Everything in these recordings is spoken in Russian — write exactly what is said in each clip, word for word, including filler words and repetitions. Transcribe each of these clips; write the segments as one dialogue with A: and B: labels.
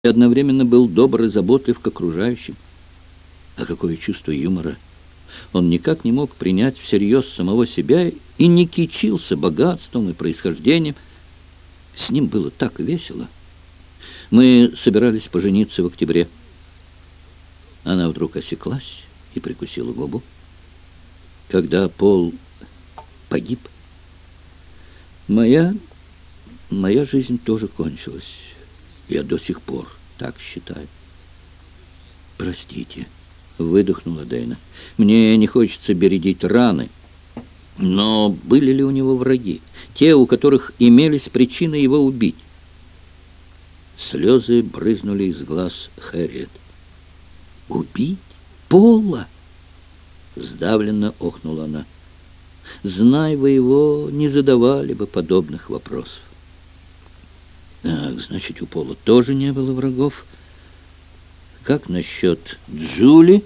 A: и одновременно был добр и заботлив к окружающим. А какое чувство юмора! Он никак не мог принять всерьез самого себя и не кичился богатством и происхождением. С ним было так весело. Мы собирались пожениться в октябре. Она вдруг осеклась и прикусила губу. Когда Пол погиб, моя, моя жизнь тоже кончилась. Я до сих пор так считаю. «Простите», — выдохнула Дейна. «Мне не хочется бередить раны. Но были ли у него враги? Те, у которых имелись причины его убить?» Слезы брызнули из глаз Хэрриет. «Убить? Пола?» Сдавленно охнула она. «Знай вы его, не задавали бы подобных вопросов». «Ах, значит, у Пола тоже не было врагов. Как насчет Джули?»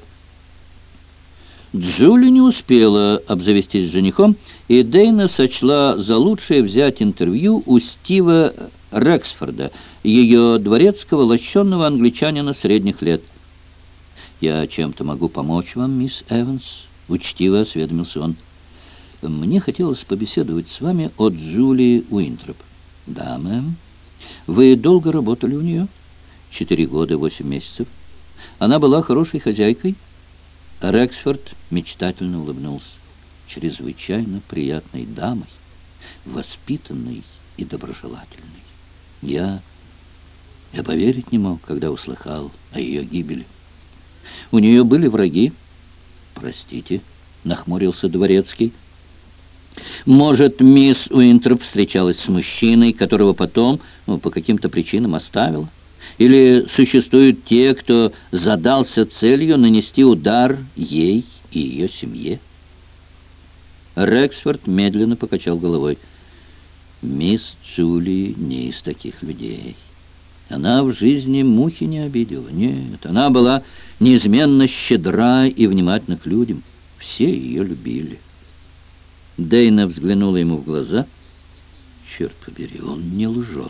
A: Джули не успела обзавестись женихом, и Дейна сочла за лучшее взять интервью у Стива Рексфорда, ее дворецкого, лощеного англичанина средних лет. «Я чем-то могу помочь вам, мисс Эванс?» — учтиво осведомился он. «Мне хотелось побеседовать с вами о Джулии Уинтроп». «Да, мэм». «Вы долго работали у нее?» «Четыре года, восемь месяцев». «Она была хорошей хозяйкой?» Рексфорд мечтательно улыбнулся. «Чрезвычайно приятной дамой, воспитанной и доброжелательной. Я... я поверить не мог, когда услыхал о ее гибели». «У нее были враги?» «Простите», — нахмурился дворецкий. «Может, мисс Уинтроп встречалась с мужчиной, которого потом, ну, по каким-то причинам оставила? Или существуют те, кто задался целью нанести удар ей и ее семье?» Рексфорд медленно покачал головой. «Мисс Джули не из таких людей. Она в жизни мухи не обидела. Нет, она была неизменно щедра и внимательна к людям. Все ее любили». Дейна взглянула ему в глаза. «Черт побери, он не лжет.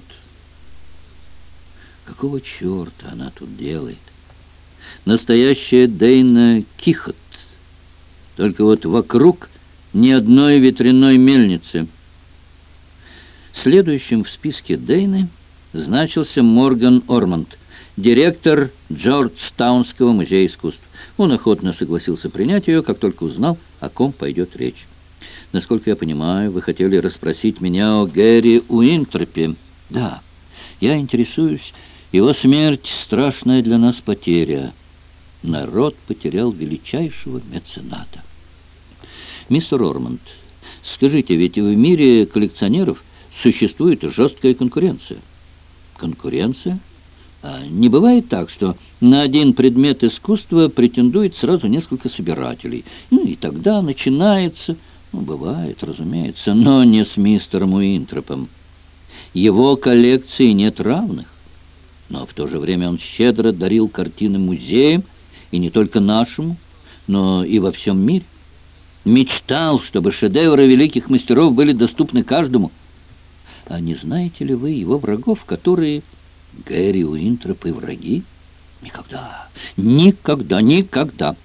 A: Какого черта она тут делает? Настоящая Дейна Кихот. Только вот вокруг ни одной ветряной мельницы». Следующим в списке Дейны значился Морган Ормонд, директор Джорджтаунского музея искусств. Он охотно согласился принять ее, как только узнал, о ком пойдет речь. «Насколько я понимаю, вы хотели расспросить меня о Гэри Уинтропе?» «Да, я интересуюсь. Его смерть — страшная для нас потеря. Народ потерял величайшего мецената». «Мистер Ормонд, скажите, ведь в мире коллекционеров существует жесткая конкуренция». «Конкуренция? А не бывает так, что на один предмет искусства претендует сразу несколько собирателей? Ну, и тогда начинается...» «Ну, бывает, разумеется, но не с мистером Уинтропом. Его коллекции нет равных. Но в то же время он щедро дарил картины музеям, и не только нашему, но и во всем мире. Мечтал, чтобы шедевры великих мастеров были доступны каждому. А не знаете ли вы его врагов, которые... Гэри Уинтроп и враги? Никогда, никогда, никогда».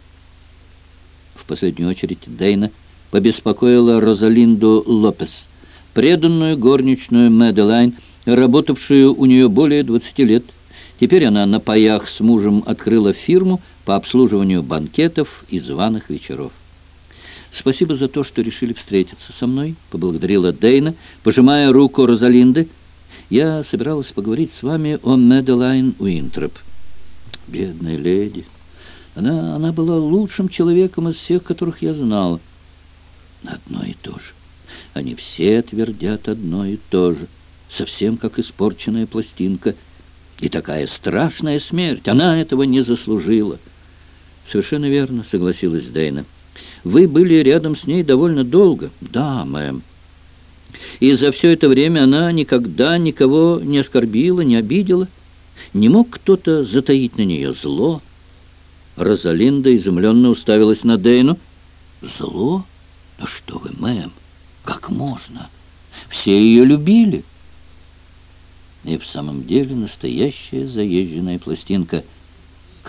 A: В последнюю очередь Дейна побеспокоила Розалинду Лопес, преданную горничную Мэдалайн, работавшую у нее более двадцати лет. Теперь она на паях с мужем открыла фирму по обслуживанию банкетов и званых вечеров. «Спасибо за то, что решили встретиться со мной», — поблагодарила Дейна, пожимая руку Розалинды. «Я собиралась поговорить с вами о Мэдалайн Уинтроп». «Бедная леди. Она, она была лучшим человеком из всех, которых я знала». «Одно и то же. Они все твердят одно и то же. Совсем как испорченная пластинка. И такая страшная смерть. Она этого не заслужила». «Совершенно верно», — согласилась Дейна. «Вы были рядом с ней довольно долго». «Да, мэм. И за все это время она никогда никого не оскорбила, не обидела. Не мог кто-то затаить на нее зло?» Розалинда изумленно уставилась на Дейну. «Зло? Да что вы, мэм, как можно? Все ее любили». И в самом деле настоящая заезженная пластинка —